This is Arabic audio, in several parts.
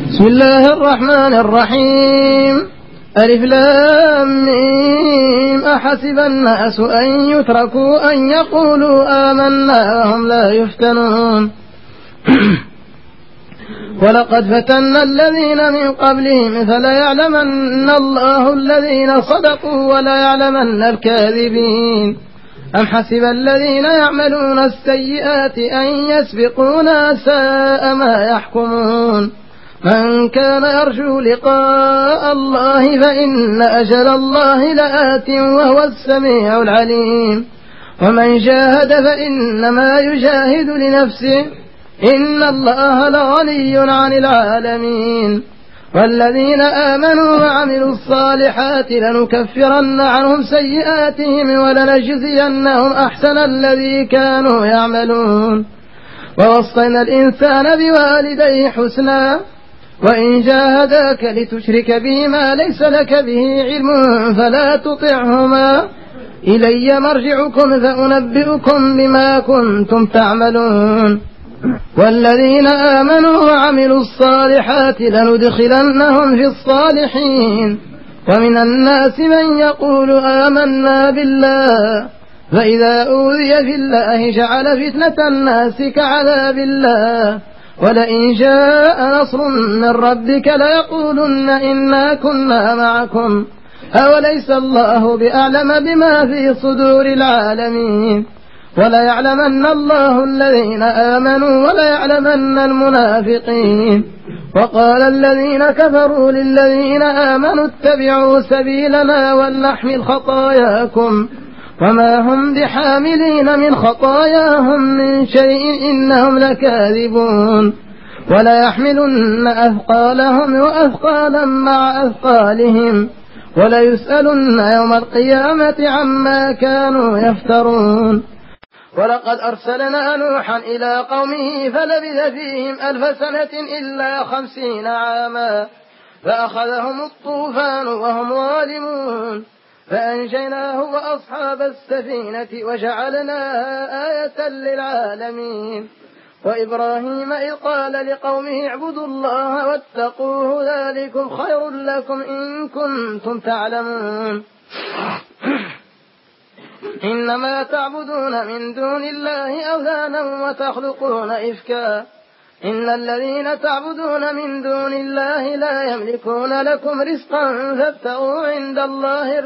بسم الله الرحمن الرحيم. ألف لام ميم. أحسب الناس أن يتركوا أن يقولوا آمنا وهم لا يفتنون. ولقد فتنا الذين من قبلهم فليعلمن الله الذين صدقوا وليعلمن الكاذبين. أم حسب الذين يعملون السيئات أن يسبقونا ساء ما يحكمون. من كان يرجو لقاء الله فإن أجل الله لآت وهو السميع العليم. ومن جاهد فإنما يجاهد لنفسه إن الله لغني عن العالمين. والذين آمنوا وعملوا الصالحات لنكفرن عنهم سيئاتهم ولنجزينهم أحسن الذي كانوا يعملون. ووصينا الإنسان بوالديه حسنا وإن جاهداك لتشرك به ما ليس لك به علم فلا تطعهما إلي مرجعكم فأنبئكم بما كنتم تعملون. والذين آمنوا وعملوا الصالحات لندخلنهم في الصالحين. ومن الناس من يقول آمنا بالله فإذا أوذي في الله جعل فتنة الناس كعذاب الله ولئن جاء نصر من ربك ليقولن إنا كنا معكم أوليس الله بأعلم بما في صدور العالمين. وليعلمن الله الذين آمنوا وليعلمن المنافقين. وقال الذين كفروا للذين آمنوا اتبعوا سبيلنا ولنحمل خطاياكم وما هم بحاملين من خطاياهم من شيء إنهم لكاذبون. وليحملن أثقالهم وأثقالا مع أثقالهم وليسألن يوم القيامة عما كانوا يفترون. ولقد أرسلنا نوحا إلى قومه فلبث فيهم 1000 سنة إلا 50 عاما فأخذهم الطوفان وهم ظالمون فأنجيناه وأصحاب السفينة وجعلناها آية للعالمين. وإبراهيم إذ قال لقومه اعبدوا الله واتقوه ذلكم خير لكم إن كنتم تعلمون. إنما تعبدون من دون الله أوثانا وتخلقون إفكا إن الذين تعبدون من دون الله لا يملكون لكم رزقا فابتغوا عند الله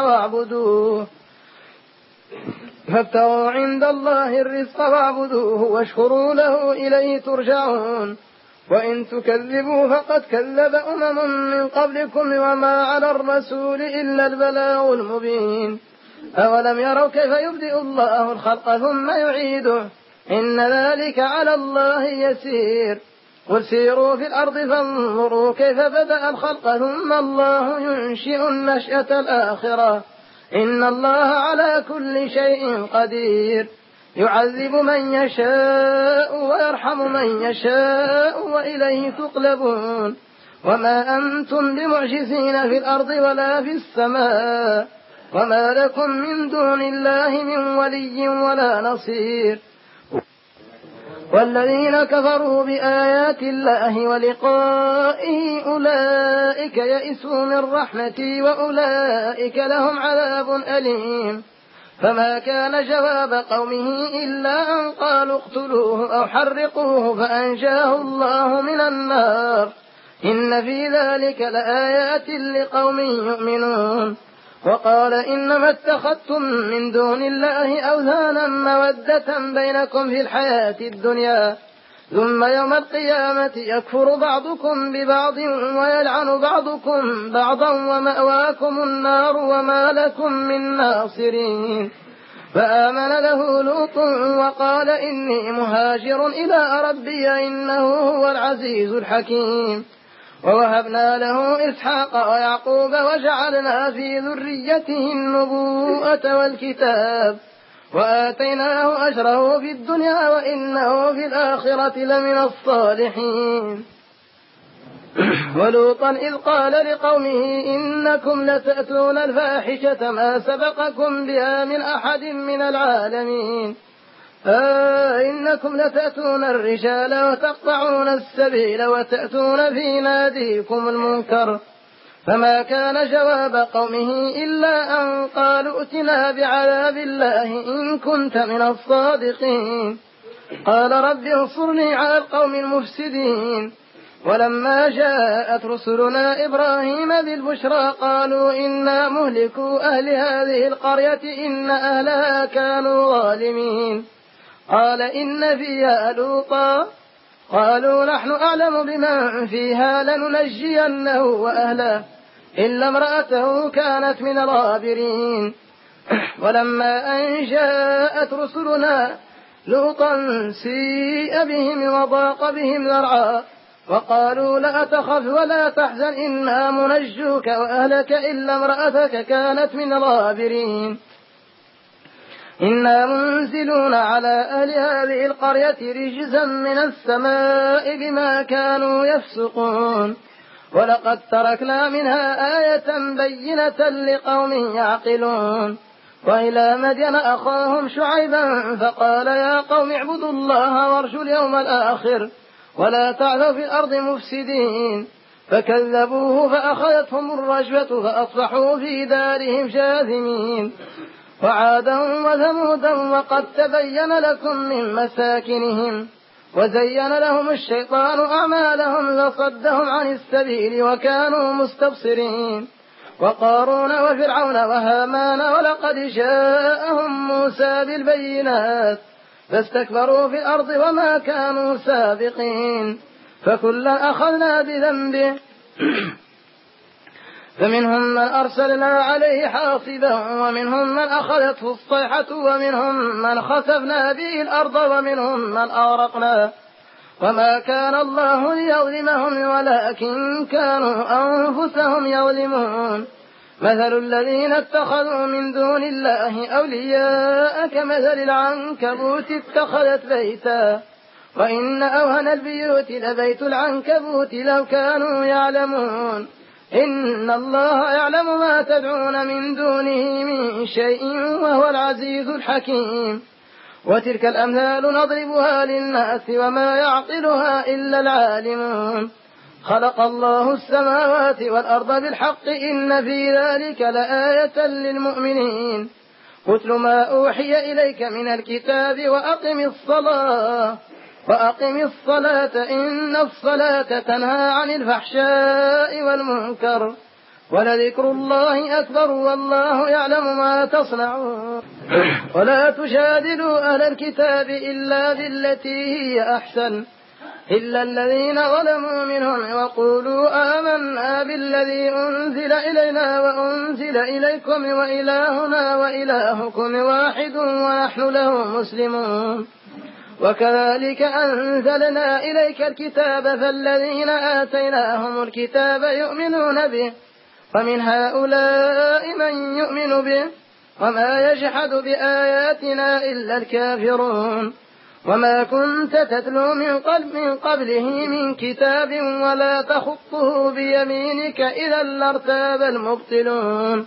الرزق واعبدوه واشكروا له إليه ترجعون. وإن تكذبوا فقد كذب من قبلكم وما على الرسول إلا البلاغ المبين. أولم يروا كيف يبدئ الله الخلق ثم يعيده إن ذلك على الله يسير. قل سيروا في الأرض فانظروا كيف بدأ الخلق ثم الله ينشئ النشأة الآخرة إن الله على كل شيء قدير. يعذب من يشاء ويرحم من يشاء وإليه تقلبون. وما أنتم بمعجزين في الأرض ولا في السماء وما لكم من دون الله من ولي ولا نصير. والذين كفروا بآيات الله ولقائه أولئك يئسوا من رحمتي وأولئك لهم عذاب أليم. فما كان جواب قومه إلا أن قالوا اقتلوه أو حرقوه فأنجاه الله من النار إن في ذلك لآيات لقوم يؤمنون. وقال إنما اتخذتم من دون الله أوثانا مودة بينكم في الحياة الدنيا ثم يوم القيامة يكفر بعضكم ببعض ويلعن بعضكم بعضا ومأواكم النار وما لكم من ناصرين. فآمن له لوط وقال إني مهاجر إلى ربي إنه هو العزيز الحكيم. ووهبنا له إسحاق ويعقوب وجعلنا في ذريته النبوءة والكتاب وآتيناه أجره في الدنيا وإنه في الآخرة لمن الصالحين. ولوطا إذ قال لقومه إنكم لتأتون الفاحشة ما سبقكم بها من أحد من العالمين إنكم لتأتون الرجال وتقطعون السبيل وتأتون في ناديكم المنكر. فما كان جواب قومه إلا أن قالوا ائتنا بعذاب الله إن كنت من الصادقين. قال رب انصرني على القوم المفسدين. ولما جاءت رسلنا إبراهيم بالبشرى قالوا إنا مهلكو أهل هذه القرية إن أهلها كانوا ظالمين. قال إن فيها لوطا. قالوا نحن أعلم بمن فيها لننجينه وأهله إلا امرأته كانت من الغابرين. ولما أن جاءت رسلنا لوطا سيء بهم وضاق بهم ذرعا وقالوا لا تخف ولا تحزن إنا منجوك وأهلك إلا امرأتك كانت من الغابرين. إنا منزلون على أهل هذه القرية رجزا من السماء بما كانوا يفسقون. ولقد تركنا منها آية بينة لقوم يعقلون. وإلى مدين أخاهم شعيبا فقال يا قوم اعبدوا الله وارجوا اليوم الآخر ولا تعثوا في الأرض مفسدين. فكذبوه فأخذتهم الرجفة فأصبحوا في دارهم جاثمين. وعادا وثمودا وقد تبين لكم من مساكنهم وزين لهم الشيطان أعمالهم فصدهم عن السبيل وكانوا مستبصرين. وقارون وفرعون وهامان ولقد جاءهم موسى بالبينات فاستكبروا في الأرض وما كانوا سابقين. فكلا أخذنا بذنبه فمنهم من أرسلنا عليه حاصبا ومنهم من أخذته الصيحة ومنهم من خسفنا به الأرض ومنهم من أغرقنا. وما كان الله ليظلمهم ولكن كانوا أنفسهم يظلمون. مثل الذين اتخذوا من دون الله أولياء كمثل العنكبوت اتخذت بيتا وإن أوهن البيوت لبيت العنكبوت لو كانوا يعلمون. إن الله يعلم ما تدعون من دونه من شيء وهو العزيز الحكيم. وتلك الأمثال نضربها للناس وما يعقلها إلا العالمون. خلق الله السماوات والأرض بالحق إن في ذلك لآية للمؤمنين. اتل ما أوحي إليك من الكتاب وأقم الصلاة إن الصلاة تنهى عن الفحشاء والمنكر ولذكر الله أكبر والله يعلم ما تصنعون. ولا تجادلوا أهل الكتاب إلا بالتي هي أحسن إلا الذين ظلموا منهم وقولوا آمنا بالذي أنزل إلينا وأنزل إليكم وإلهنا وإلهكم واحد ونحن له مسلمون. وكذلك أنزلنا إليك الكتاب فالذين آتيناهم الكتاب يؤمنون به ومن هؤلاء من يؤمن به وما يجحد بآياتنا إلا الكافرون. وما كنت تتلو من قبله من كتاب ولا تخطه بيمينك إذا لارتاب المبطلون.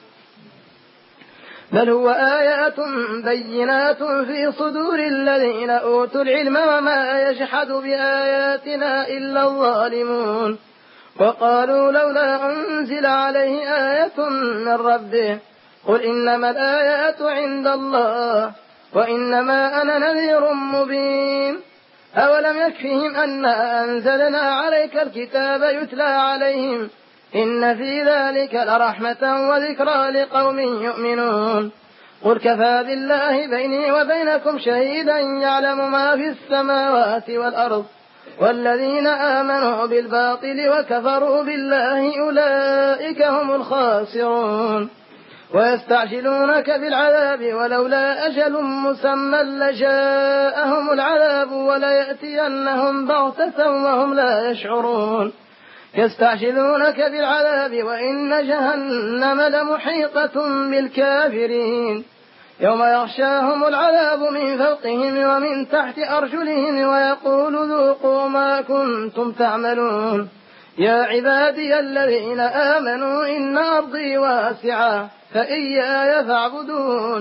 بل هو آيات بينات في صدور الذين أوتوا العلم وما يجحد بآياتنا إلا الظالمون. وقالوا لولا أنزل عليه آية من ربه قل إنما الآيات عند الله وإنما أنا نذير مبين. أولم يكفهم أنا أنزلنا عليك الكتاب يتلى عليهم إن في ذلك لرحمة وذكرى لقوم يؤمنون. قل كفى بالله بيني وبينكم شهيدا يعلم ما في السماوات والأرض والذين آمنوا بالباطل وكفروا بالله أولئك هم الخاسرون. ويستعجلونك بالعذاب ولولا أجل مسمى لجاءهم العذاب وليأتينهم بغتة وهم لا يشعرون. يستعجلونك بالعذاب وإن جهنم لمحيطة بالكافرين يوم يغشاهم العذاب من فوقهم ومن تحت أرجلهم ويقول ذوقوا ما كنتم تعملون. يا عبادي الذين آمنوا إن أرضي واسعة فإياي فاعبدون.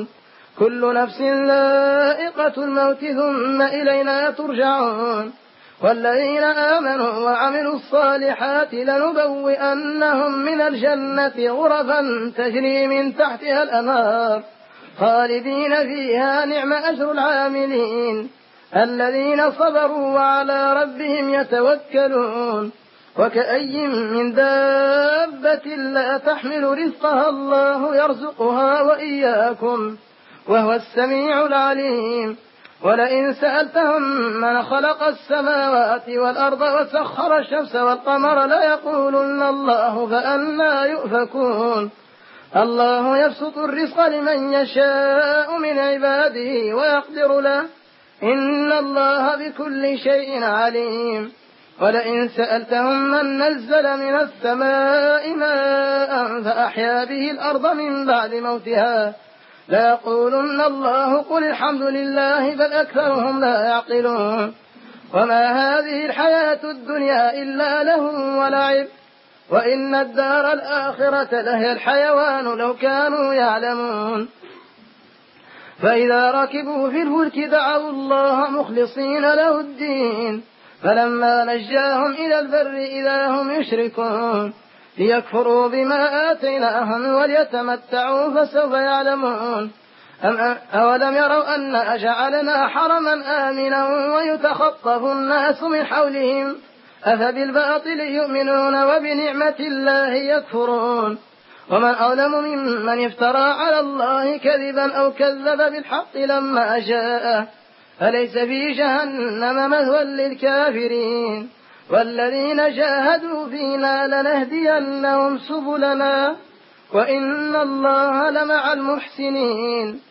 كل نفس ذائقة الموت ثم إلينا ترجعون والذين آمنوا وعملوا الصالحات لنبوئنهم من الجنة غرفا تجري من تحتها الأنهار خالدين فيها نعم أجر العاملين الذين صبروا وعلى ربهم يتوكلون وكأي من دابة لا تحمل رزقها الله يرزقها وإياكم وهو السميع العليم ولئن سألتهم من خلق السماوات والأرض وسخر الشمس والقمر ليقولن الله فأنى يؤفكون الله يبسط الرزق لمن يشاء من عباده ويقدر له إن الله بكل شيء عليم ولئن سألتهم من نزل من السماء ماء فأحيا به الأرض من بعد موتها ليقولن الله قل الحمد لله بل أكثرهم لا يعقلون وما هذه الحياة الدنيا إلا لهو ولعب وإن الدار الآخرة لهي الحيوان لو كانوا يعلمون فإذا ركبوا في الفلك دعوا الله مخلصين له الدين فلما نجاهم إلى البر إذا هم يشركون ليكفروا بما آتيناهم وليتمتعوا فسوف يعلمون أولم يروا أنا جعلنا حرما آمنا ويتخطف الناس من حولهم أفبالباطل يؤمنون وبنعمة الله يكفرون ومن أظلم ممن افترى على الله كذبا أو كذب بالحق لما جاءه أليس في جهنم مثوى للكافرين والذين جاهدوا فينا لنهدينهم سبلنا وإن الله لمع المحسنين